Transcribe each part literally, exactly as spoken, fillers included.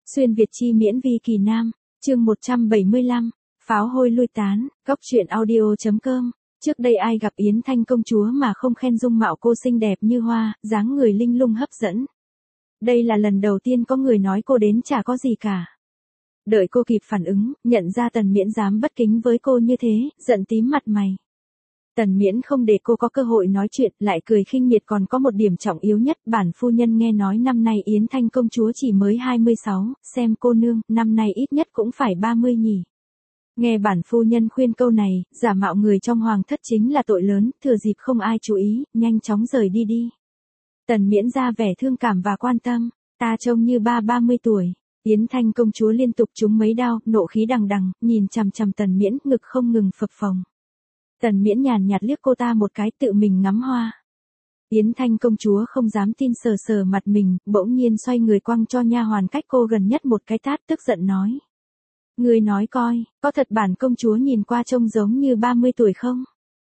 Xuyên Việt chi miễn vi kỳ nam, chương một trăm bảy mươi lăm, pháo hôi lui tán, góc truyện audio.com. Trước đây ai gặp Yến Thanh công chúa mà không khen dung mạo cô xinh đẹp như hoa, dáng người linh lung hấp dẫn. Đây là lần đầu tiên có người nói cô đến chả có gì cả. Đợi cô kịp phản ứng, nhận ra Tần Miễn dám bất kính với cô như thế, giận tím mặt mày. Tần Miễn không để cô có cơ hội nói chuyện, lại cười khinh miệt. Còn có một điểm trọng yếu nhất, bản phu nhân nghe nói năm nay Yến Thanh công chúa chỉ mới hai mươi sáu, xem cô nương, năm nay ít nhất cũng phải ba mươi nhỉ. Nghe bản phu nhân khuyên câu này, giả mạo người trong hoàng thất chính là tội lớn, thừa dịp không ai chú ý, nhanh chóng rời đi đi. Tần Miễn ra vẻ thương cảm và quan tâm, ta trông như ba ba mươi tuổi. Yến Thanh công chúa liên tục trúng mấy đao, nộ khí đằng đằng, nhìn chằm chằm Tần Miễn, ngực không ngừng phập phồng. Tần Miễn nhàn nhạt liếc cô ta một cái, tự mình ngắm hoa. Yến Thanh công chúa không dám tin, sờ sờ mặt mình, bỗng nhiên xoay người quăng cho nha hoàn cách cô gần nhất một cái tát, tức giận nói: "Ngươi nói coi, có thật bản công chúa nhìn qua trông giống như ba mươi tuổi không?"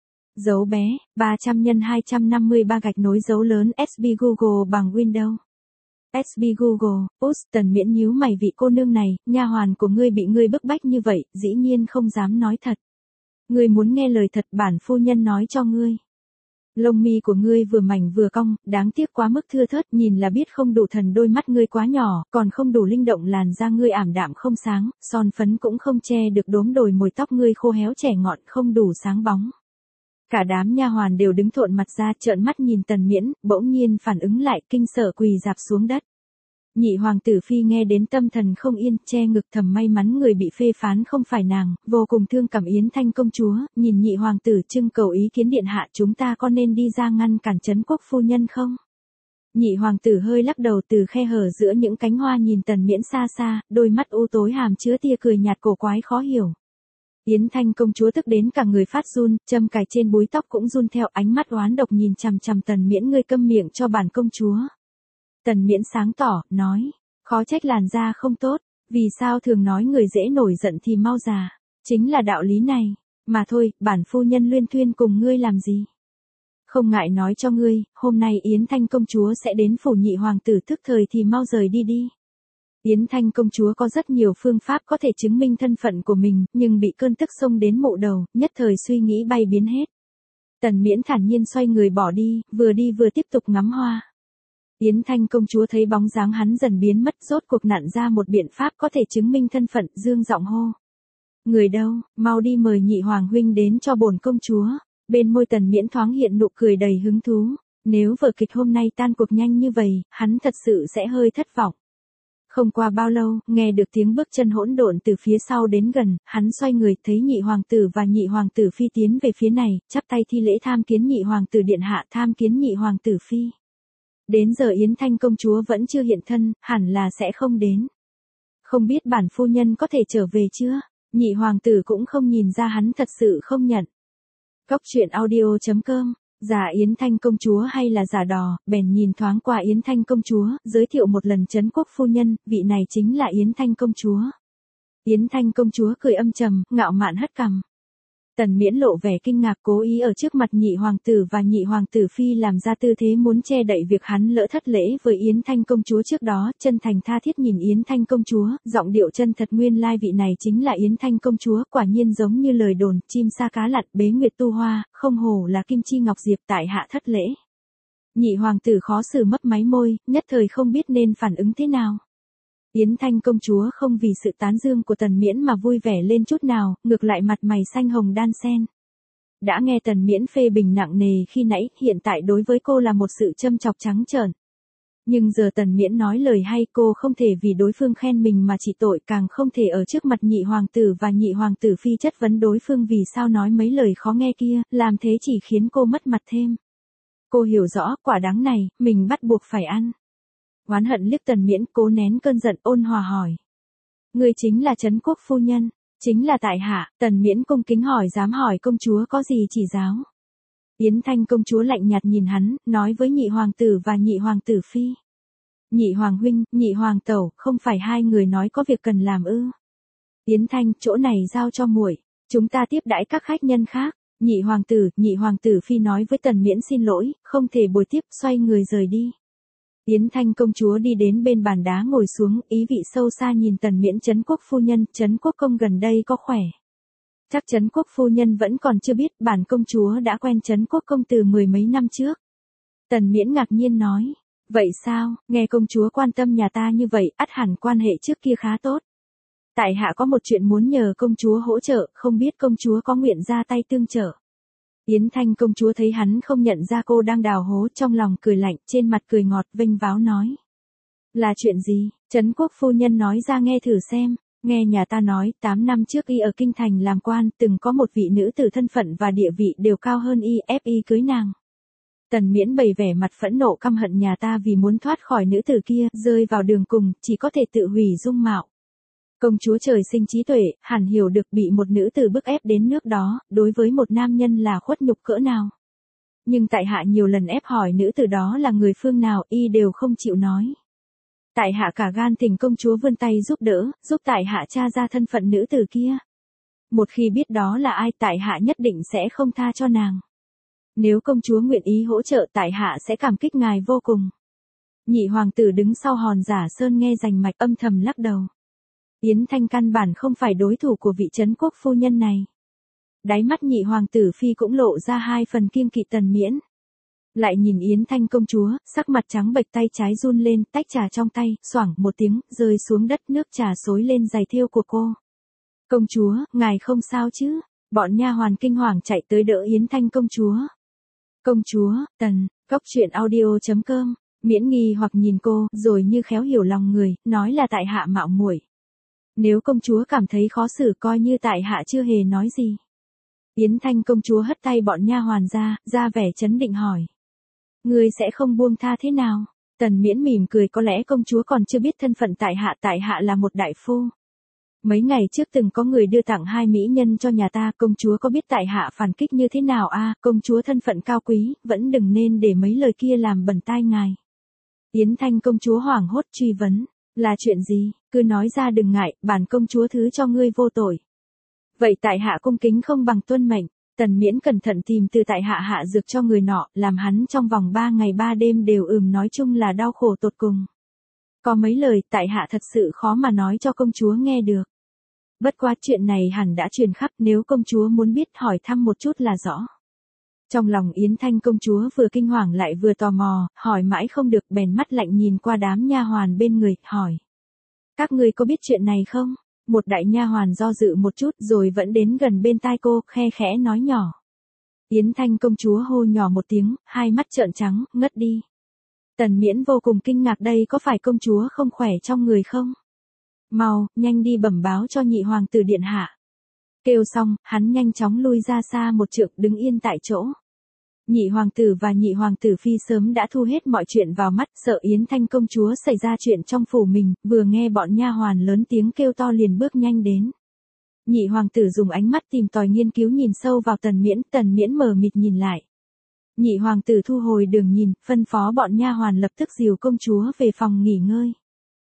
Dấu bé, ba trăm nhân hai trăm năm mươi ba gạch nối dấu lớn ét bê Google bằng Windows. ét bê Google, út, Tần Miễn nhíu mày, vị cô nương này, nha hoàn của ngươi bị ngươi bức bách như vậy, dĩ nhiên không dám nói thật. Ngươi muốn nghe lời thật, bản phu nhân nói cho ngươi. Lông mi của ngươi vừa mảnh vừa cong, đáng tiếc quá mức thưa thớt, nhìn là biết không đủ thần, đôi mắt ngươi quá nhỏ, còn không đủ linh động, làn da ngươi ảm đạm không sáng, son phấn cũng không che được đốm đồi mồi, tóc ngươi khô héo trẻ ngọn, không đủ sáng bóng. Cả đám nha hoàn đều đứng thộn mặt ra, trợn mắt nhìn Tần Miễn, bỗng nhiên phản ứng lại, kinh sợ quỳ rạp xuống đất. Nhị hoàng tử phi nghe đến tâm thần không yên, che ngực thầm may mắn người bị phê phán không phải nàng, vô cùng thương cảm Yến Thanh công chúa, nhìn nhị hoàng tử trưng cầu ý kiến điện hạ, chúng ta có nên đi ra ngăn cản trấn quốc phu nhân không? Nhị hoàng tử hơi lắc đầu, từ khe hở giữa những cánh hoa nhìn Tần Miễn xa xa, đôi mắt u tối hàm chứa tia cười nhạt cổ quái khó hiểu. Yến Thanh công chúa tức đến cả người phát run, châm cài trên búi tóc cũng run theo, ánh mắt oán độc nhìn chằm chằm Tần Miễn, ngươi câm miệng cho bản công chúa. Tần Miễn sáng tỏ, nói, khó trách làn da không tốt, vì sao thường nói người dễ nổi giận thì mau già, chính là đạo lý này, mà thôi, bản phu nhân luyên thuyên cùng ngươi làm gì. Không ngại nói cho ngươi, hôm nay Yến Thanh công chúa sẽ đến phủ nhị hoàng tử, thức thời thì mau rời đi đi. Yến Thanh công chúa có rất nhiều phương pháp có thể chứng minh thân phận của mình, nhưng bị cơn tức xông đến mộ đầu, nhất thời suy nghĩ bay biến hết. Tần Miễn thản nhiên xoay người bỏ đi, vừa đi vừa tiếp tục ngắm hoa. Yến Thanh công chúa thấy bóng dáng hắn dần biến mất, rốt cuộc nặn ra một biện pháp có thể chứng minh thân phận, dương giọng hô: "Người đâu, mau đi mời nhị hoàng huynh đến cho bổn công chúa." Bên môi Tần Miễn thoáng hiện nụ cười đầy hứng thú, nếu vở kịch hôm nay tan cuộc nhanh như vậy, hắn thật sự sẽ hơi thất vọng. Không qua bao lâu, nghe được tiếng bước chân hỗn độn từ phía sau đến gần, hắn xoay người, thấy nhị hoàng tử và nhị hoàng tử phi tiến về phía này, chắp tay thi lễ, tham kiến nhị hoàng tử điện hạ, tham kiến nhị hoàng tử phi. Đến giờ Yến Thanh công chúa vẫn chưa hiện thân, hẳn là sẽ không đến. Không biết bản phu nhân có thể trở về chưa? Nhị hoàng tử cũng không nhìn ra hắn thật sự không nhận. Góc truyện audio.com. Giả Yến Thanh công chúa hay là giả đò, bèn nhìn thoáng qua Yến Thanh công chúa, giới thiệu một lần trấn quốc phu nhân, vị này chính là Yến Thanh công chúa. Yến Thanh công chúa cười âm trầm, ngạo mạn hất cằm. Tần Miễn lộ vẻ kinh ngạc, cố ý ở trước mặt nhị hoàng tử và nhị hoàng tử phi làm ra tư thế muốn che đậy việc hắn lỡ thất lễ với Yến Thanh công chúa trước đó, chân thành tha thiết nhìn Yến Thanh công chúa, giọng điệu chân thật, nguyên lai vị này chính là Yến Thanh công chúa, quả nhiên giống như lời đồn, chim sa cá lặn, bế nguyệt tu hoa, không hổ là kim chi ngọc diệp, tại hạ thất lễ. Nhị hoàng tử khó xử mấp máy môi, nhất thời không biết nên phản ứng thế nào. Yến Thanh công chúa không vì sự tán dương của Tần Miễn mà vui vẻ lên chút nào, ngược lại mặt mày xanh hồng đan xen. Đã nghe Tần Miễn phê bình nặng nề khi nãy, hiện tại đối với cô là một sự châm chọc trắng trợn. Nhưng giờ Tần Miễn nói lời hay, cô không thể vì đối phương khen mình mà chỉ tội, càng không thể ở trước mặt nhị hoàng tử và nhị hoàng tử phi chất vấn đối phương vì sao nói mấy lời khó nghe kia, làm thế chỉ khiến cô mất mặt thêm. Cô hiểu rõ, quả đắng này, mình bắt buộc phải ăn. Oán hận liếc Tần Miễn, cố nén cơn giận, ôn hòa hỏi: "Ngươi chính là trấn quốc phu nhân?" "Chính là tại hạ." Tần Miễn cung kính hỏi, dám hỏi công chúa có gì chỉ giáo. Yến Thanh công chúa lạnh nhạt nhìn hắn, nói với nhị hoàng tử và nhị hoàng tử phi: "Nhị hoàng huynh, nhị hoàng tẩu, không phải hai người nói có việc cần làm ư?" "Yến Thanh, chỗ này giao cho muội, chúng ta tiếp đãi các khách nhân khác." Nhị hoàng tử, nhị hoàng tử phi nói với Tần Miễn xin lỗi, không thể bồi tiếp, xoay người rời đi. Yến Thanh công chúa đi đến bên bàn đá ngồi xuống, ý vị sâu xa nhìn Tần Miễn. Trấn Quốc phu nhân, Trấn Quốc công gần đây có khỏe? Chắc Trấn Quốc phu nhân vẫn còn chưa biết, bản công chúa đã quen Trấn Quốc công từ mười mấy năm trước. Tần Miễn ngạc nhiên nói, vậy sao, nghe công chúa quan tâm nhà ta như vậy, ắt hẳn quan hệ trước kia khá tốt. Tại hạ có một chuyện muốn nhờ công chúa hỗ trợ, không biết công chúa có nguyện ra tay tương trợ. Yến Thanh công chúa thấy hắn không nhận ra cô đang đào hố, trong lòng cười lạnh, trên mặt cười ngọt vênh váo nói. Là chuyện gì? Trấn Quốc phu nhân nói ra nghe thử xem. Nghe nhà ta nói, tám năm trước y ở Kinh Thành làm quan, từng có một vị nữ tử thân phận và địa vị đều cao hơn y, ép y cưới nàng. Tần Miễn bày vẻ mặt phẫn nộ căm hận nhà ta vì muốn thoát khỏi nữ tử kia, rơi vào đường cùng, chỉ có thể tự hủy dung mạo. Công chúa trời sinh trí tuệ, hẳn hiểu được bị một nữ tử bức ép đến nước đó, đối với một nam nhân là khuất nhục cỡ nào. Nhưng tại hạ nhiều lần ép hỏi nữ tử đó là người phương nào, y đều không chịu nói. Tại hạ cả gan thỉnh công chúa vươn tay giúp đỡ, giúp tại hạ tra ra thân phận nữ tử kia. Một khi biết đó là ai, tại hạ nhất định sẽ không tha cho nàng. Nếu công chúa nguyện ý hỗ trợ, tại hạ sẽ cảm kích ngài vô cùng. Nhị hoàng tử đứng sau hòn giả sơn nghe rành mạch âm thầm lắc đầu. Yến Thanh căn bản không phải đối thủ của vị Trấn Quốc phu nhân này. Đáy mắt nhị hoàng tử phi cũng lộ ra hai phần kiêng kỵ Tần Miễn. Lại nhìn Yến Thanh công chúa, sắc mặt trắng bệch, tay trái run lên, tách trà trong tay, xoảng một tiếng, rơi xuống đất, nước trà xối lên giày thêu của cô. Công chúa, ngài không sao chứ? Bọn nha hoàn kinh hoàng chạy tới đỡ Yến Thanh công chúa. Công chúa, Tần, Cốc Truyện Audio chấm com, Miễn nghi hoặc nhìn cô, rồi như khéo hiểu lòng người, nói là tại hạ mạo muội. Nếu công chúa cảm thấy khó xử coi như tại hạ chưa hề nói gì. Yến Thanh công chúa hất tay bọn nha hoàn ra, ra vẻ chấn định hỏi. Ngươi sẽ không buông tha thế nào? Tần Miễn mỉm cười, có lẽ công chúa còn chưa biết thân phận tại hạ, tại hạ là một đại phu. Mấy ngày trước từng có người đưa tặng hai mỹ nhân cho nhà ta, công chúa có biết tại hạ phản kích như thế nào a? À, công chúa thân phận cao quý, vẫn đừng nên để mấy lời kia làm bẩn tai ngài. Yến Thanh công chúa hoảng hốt truy vấn, là chuyện gì, cứ nói ra đừng ngại, bản công chúa thứ cho ngươi vô tội. Vậy tại hạ cung kính không bằng tuân mệnh. Tần Miễn cẩn thận tìm từ tại hạ hạ dược cho người nọ, làm hắn trong vòng ba ngày ba đêm đều ừm, nói chung là đau khổ tột cùng. Có mấy lời tại hạ thật sự khó mà nói cho công chúa nghe được. Bất quá chuyện này hẳn đã truyền khắp, nếu công chúa muốn biết hỏi thăm một chút là rõ. Trong lòng Yến Thanh công chúa vừa kinh hoàng lại vừa tò mò, hỏi mãi không được, bèn mắt lạnh nhìn qua đám nha hoàn bên người, hỏi. Các ngươi có biết chuyện này không? Một đại nha hoàn do dự một chút rồi vẫn đến gần bên tai cô, khe khẽ nói nhỏ. Yến Thanh công chúa hô nhỏ một tiếng, hai mắt trợn trắng, ngất đi. Tần Miễn vô cùng kinh ngạc, đây có phải công chúa không khỏe trong người không? Mau, nhanh đi bẩm báo cho nhị hoàng tử điện hạ. Kêu xong, hắn nhanh chóng lui ra xa một trượng, đứng yên tại chỗ. Nhị hoàng tử và nhị hoàng tử phi sớm đã thu hết mọi chuyện vào mắt, sợ Yến Thanh công chúa xảy ra chuyện trong phủ mình, vừa nghe bọn nha hoàn lớn tiếng kêu to liền bước nhanh đến. Nhị hoàng tử dùng ánh mắt tìm tòi nghiên cứu nhìn sâu vào Tần Miễn, Tần Miễn mờ mịt nhìn lại. Nhị hoàng tử thu hồi đường nhìn, phân phó bọn nha hoàn lập tức dìu công chúa về phòng nghỉ ngơi.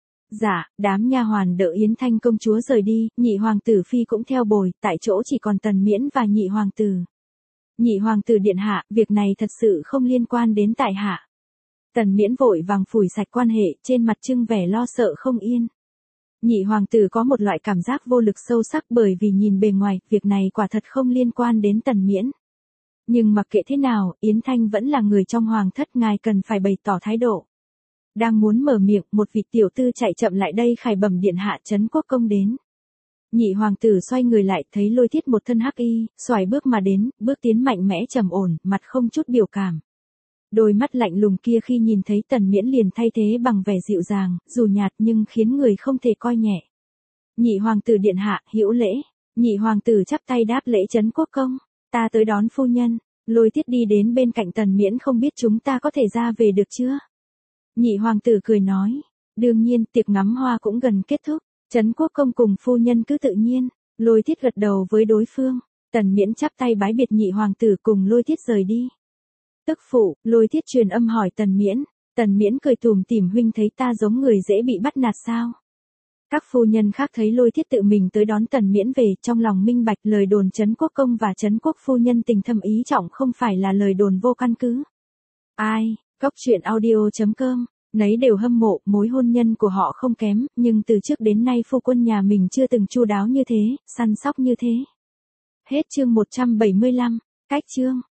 Dạ, đám nha hoàn đỡ Yến Thanh công chúa rời đi, nhị hoàng tử phi cũng theo bồi, tại chỗ chỉ còn Tần Miễn và nhị hoàng tử. Nhị hoàng tử điện hạ, việc này thật sự không liên quan đến tại hạ. Tần Miễn vội vàng phủi sạch quan hệ, trên mặt trưng vẻ lo sợ không yên. Nhị hoàng tử có một loại cảm giác vô lực sâu sắc, bởi vì nhìn bề ngoài, việc này quả thật không liên quan đến Tần Miễn. Nhưng mặc kệ thế nào, Yến Thanh vẫn là người trong hoàng thất, ngài cần phải bày tỏ thái độ. Đang muốn mở miệng, một vị tiểu tư chạy chậm lại đây, khải bẩm điện hạ, Trấn Quốc công đến. Nhị hoàng tử xoay người lại, thấy Lôi Thiết một thân hắc y, xoài bước mà đến, bước tiến mạnh mẽ trầm ổn, mặt không chút biểu cảm. Đôi mắt lạnh lùng kia khi nhìn thấy Tần Miễn liền thay thế bằng vẻ dịu dàng, dù nhạt nhưng khiến người không thể coi nhẹ. Nhị hoàng tử điện hạ, hữu lễ. Nhị hoàng tử chắp tay đáp lễ, Trấn Quốc công, ta tới đón phu nhân. Lôi Thiết đi đến bên cạnh Tần Miễn, không biết chúng ta có thể ra về được chưa? Nhị hoàng tử cười nói, đương nhiên, tiệc ngắm hoa cũng gần kết thúc. Trấn Quốc công cùng phu nhân cứ tự nhiên. Lôi Thiết gật đầu với đối phương. Tần Miễn chắp tay bái biệt nhị hoàng tử cùng Lôi Thiết rời đi. Tức phụ, Lôi Thiết truyền âm hỏi Tần Miễn. Tần Miễn cười tủm tỉm, huynh thấy ta giống người dễ bị bắt nạt sao? Các phu nhân khác thấy Lôi Thiết tự mình tới đón Tần Miễn về, trong lòng minh bạch lời đồn Trấn Quốc công và Trấn Quốc phu nhân tình thâm ý trọng không phải là lời đồn vô căn cứ. Ai, Cốc Truyện Audio chấm com Nấy đều hâm mộ, mối hôn nhân của họ không kém, nhưng từ trước đến nay phu quân nhà mình chưa từng chu đáo như thế, săn sóc như thế. Hết chương một trăm bảy mươi lăm, cách chương.